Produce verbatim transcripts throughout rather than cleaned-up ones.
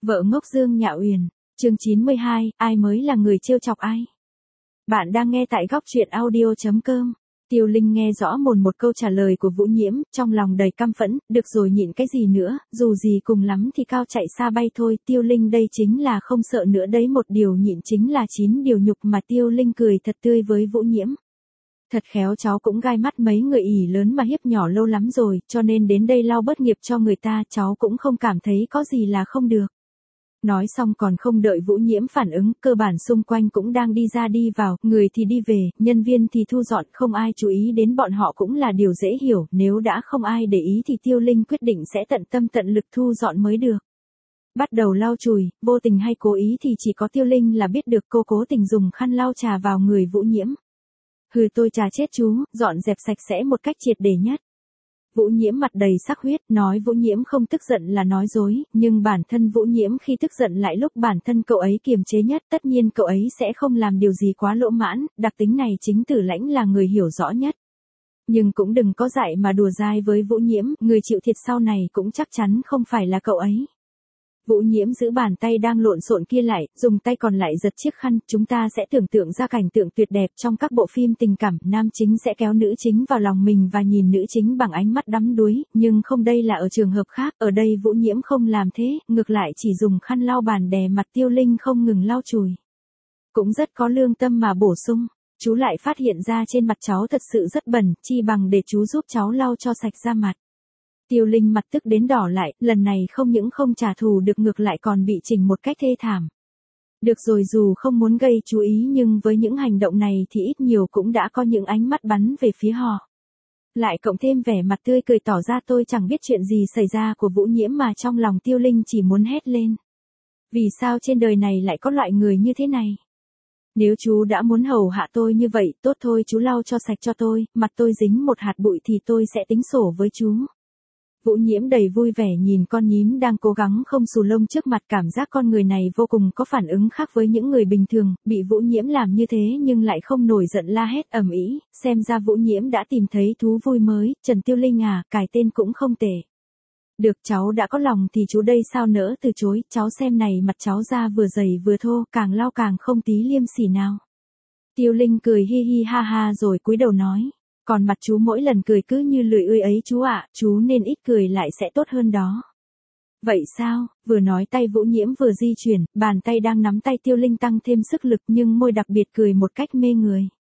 Vợ ngốc Dương Nhạ Uyển, chương chín mươi hai, ai mới là người trêu chọc ai? Bạn đang nghe tại góc truyện audio chấm com. Tiêu Linh nghe rõ mồn một câu trả lời của Vũ Nhiễm, trong lòng đầy căm phẫn, được rồi nhịn cái gì nữa, dù gì cùng lắm thì cao chạy xa bay thôi, Tiêu Linh đây chính là không sợ nữa đấy, một điều nhịn chính là chín điều nhục mà. Tiêu Linh cười thật tươi với Vũ Nhiễm. Thật khéo cháu cũng gai mắt mấy người ỉ lớn mà hiếp nhỏ lâu lắm rồi, cho nên đến đây lau bớt nghiệp cho người ta, cháu cũng không cảm thấy có gì là không được. Nói xong còn không đợi Vũ Nhiễm phản ứng, cơ bản xung quanh cũng đang đi ra đi vào, người thì đi về, nhân viên thì thu dọn, không ai chú ý đến bọn họ cũng là điều dễ hiểu, nếu đã không ai để ý thì Tiêu Linh quyết định sẽ tận tâm tận lực thu dọn mới được. Bắt đầu lau chùi, vô tình hay cố ý thì chỉ có Tiêu Linh là biết được, cô cố tình dùng khăn lau chà vào người Vũ Nhiễm. Hừ, tôi chà chết chú, dọn dẹp sạch sẽ một cách triệt để nhất. Vũ Nhiễm mặt đầy sắc huyết, nói Vũ Nhiễm không tức giận là nói dối, nhưng bản thân Vũ Nhiễm khi tức giận lại lúc bản thân cậu ấy kiềm chế nhất, tất nhiên cậu ấy sẽ không làm điều gì quá lỗ mãn, đặc tính này chính Tử Lãnh là người hiểu rõ nhất. Nhưng cũng đừng có dại mà đùa dai với Vũ Nhiễm, người chịu thiệt sau này cũng chắc chắn không phải là cậu ấy. Vũ Nhiễm giữ bàn tay đang lộn xộn kia lại, dùng tay còn lại giật chiếc khăn, chúng ta sẽ tưởng tượng ra cảnh tượng tuyệt đẹp trong các bộ phim tình cảm, nam chính sẽ kéo nữ chính vào lòng mình và nhìn nữ chính bằng ánh mắt đắm đuối, nhưng không, đây là ở trường hợp khác, ở đây Vũ Nhiễm không làm thế, ngược lại chỉ dùng khăn lau bàn đè mặt Tiêu Linh không ngừng lau chùi. Cũng rất có lương tâm mà bổ sung, chú lại phát hiện ra trên mặt cháu thật sự rất bẩn, chi bằng để chú giúp cháu lau cho sạch ra mặt. Tiêu Linh mặt tức đến đỏ lại, lần này không những không trả thù được ngược lại còn bị chỉnh một cách thê thảm. Được rồi, dù không muốn gây chú ý nhưng với những hành động này thì ít nhiều cũng đã có những ánh mắt bắn về phía họ. Lại cộng thêm vẻ mặt tươi cười tỏ ra tôi chẳng biết chuyện gì xảy ra của Vũ Nhiễm mà trong lòng Tiêu Linh chỉ muốn hét lên. Vì sao trên đời này lại có loại người như thế này? Nếu chú đã muốn hầu hạ tôi như vậy, tốt thôi, chú lau cho sạch cho tôi, mặt tôi dính một hạt bụi thì tôi sẽ tính sổ với chú. Vũ Nhiễm đầy vui vẻ nhìn con nhím đang cố gắng không xù lông trước mặt, cảm giác con người này vô cùng có phản ứng khác với những người bình thường, bị Vũ Nhiễm làm như thế nhưng lại không nổi giận la hét ầm ĩ, xem ra Vũ Nhiễm đã tìm thấy thú vui mới, Trần Tiêu Linh à, cài tên cũng không tệ. Được, cháu đã có lòng thì chú đây sao nỡ từ chối, cháu xem này, mặt cháu da vừa dày vừa thô, càng lau càng không tí liêm sỉ nào. Tiêu Linh cười hi hi ha ha rồi cúi đầu nói. Còn mặt chú mỗi lần cười cứ như lười ươi ấy chú ạ, chú nên ít cười lại sẽ tốt hơn đó. Vậy sao? Vừa nói tay Vũ Nhiễm vừa di chuyển, bàn tay đang nắm tay Tiêu Linh tăng thêm sức lực nhưng môi đặc biệt cười một cách mê người.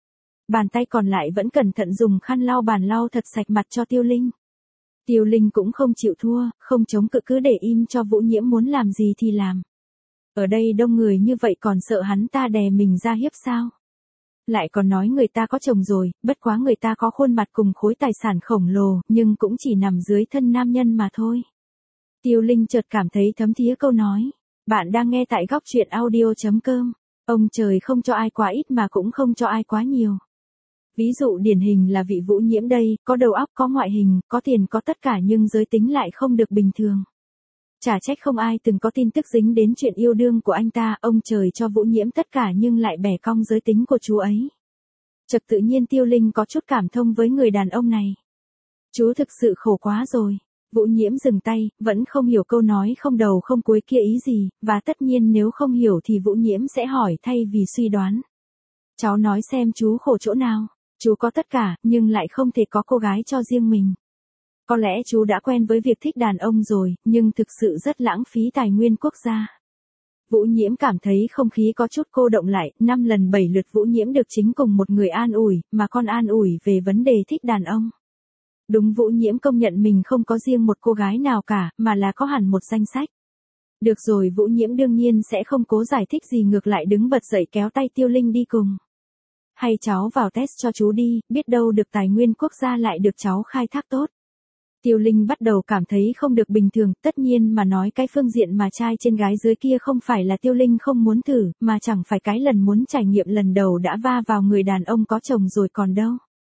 Bàn tay còn lại vẫn cẩn thận dùng khăn lau bàn lau thật sạch mặt cho Tiêu Linh. Tiêu Linh cũng không chịu thua, không chống cự, cứ để im cho Vũ Nhiễm muốn làm gì thì làm. Ở đây đông người như vậy còn sợ hắn ta đè mình ra hiếp sao? Lại còn nói người ta có chồng rồi, bất quá người ta có khuôn mặt cùng khối tài sản khổng lồ, nhưng cũng chỉ nằm dưới thân nam nhân mà thôi. Tiêu Linh chợt cảm thấy thấm thía câu nói. Bạn đang nghe tại góc truyện audio chấm com. Ông trời không cho ai quá ít mà cũng không cho ai quá nhiều. Ví dụ điển hình là vị Vũ Nhiễm đây, có đầu óc, có ngoại hình, có tiền, có tất cả nhưng giới tính lại không được bình thường. Chả trách không ai từng có tin tức dính đến chuyện yêu đương của anh ta, ông trời cho Vũ Nhiễm tất cả nhưng lại bẻ cong giới tính của chú ấy. Chợt tự nhiên Tiêu Linh có chút cảm thông với người đàn ông này. Chú thực sự khổ quá rồi. Vũ Nhiễm dừng tay, vẫn không hiểu câu nói không đầu không cuối kia ý gì, và tất nhiên nếu không hiểu thì Vũ Nhiễm sẽ hỏi thay vì suy đoán. Cháu nói xem chú khổ chỗ nào? Chú có tất cả, nhưng lại không thể có cô gái cho riêng mình. Có lẽ chú đã quen với việc thích đàn ông rồi, nhưng thực sự rất lãng phí tài nguyên quốc gia. Vũ Nhiễm cảm thấy không khí có chút cô động lại, năm lần bảy lượt Vũ Nhiễm được chính cùng một người an ủi, mà con an ủi về vấn đề thích đàn ông. Đúng, Vũ Nhiễm công nhận mình không có riêng một cô gái nào cả, mà là có hẳn một danh sách. Được rồi, Vũ Nhiễm đương nhiên sẽ không cố giải thích gì, ngược lại đứng bật dậy kéo tay Tiêu Linh đi cùng. Hay cháu vào test cho chú đi, biết đâu được tài nguyên quốc gia lại được cháu khai thác tốt. Tiêu Linh bắt đầu cảm thấy không được bình thường, tất nhiên mà nói cái phương diện mà trai trên gái dưới kia không phải là Tiêu Linh không muốn thử, mà chẳng phải cái lần muốn trải nghiệm lần đầu đã va vào người đàn ông có chồng rồi còn đâu.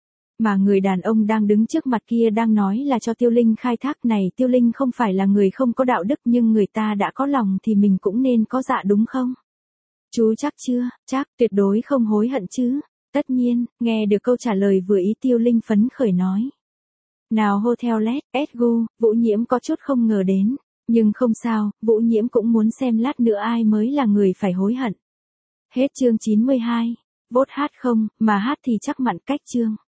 Mà người đàn ông đang đứng trước mặt kia đang nói là cho Tiêu Linh khai thác này, Tiêu Linh không phải là người không có đạo đức nhưng người ta đã có lòng thì mình cũng nên có dạ đúng không? Chú chắc chưa? Chắc, tuyệt đối không hối hận chứ? Tất nhiên, nghe được câu trả lời vừa ý Tiêu Linh phấn khởi nói. Nào Hotel Let, Edgu, Vũ Nhiễm có chút không ngờ đến. Nhưng không sao, Vũ Nhiễm cũng muốn xem lát nữa ai mới là người phải hối hận. Hết chương chín mươi hai. Vốt hát không, mà hát thì chắc mặn cách chương.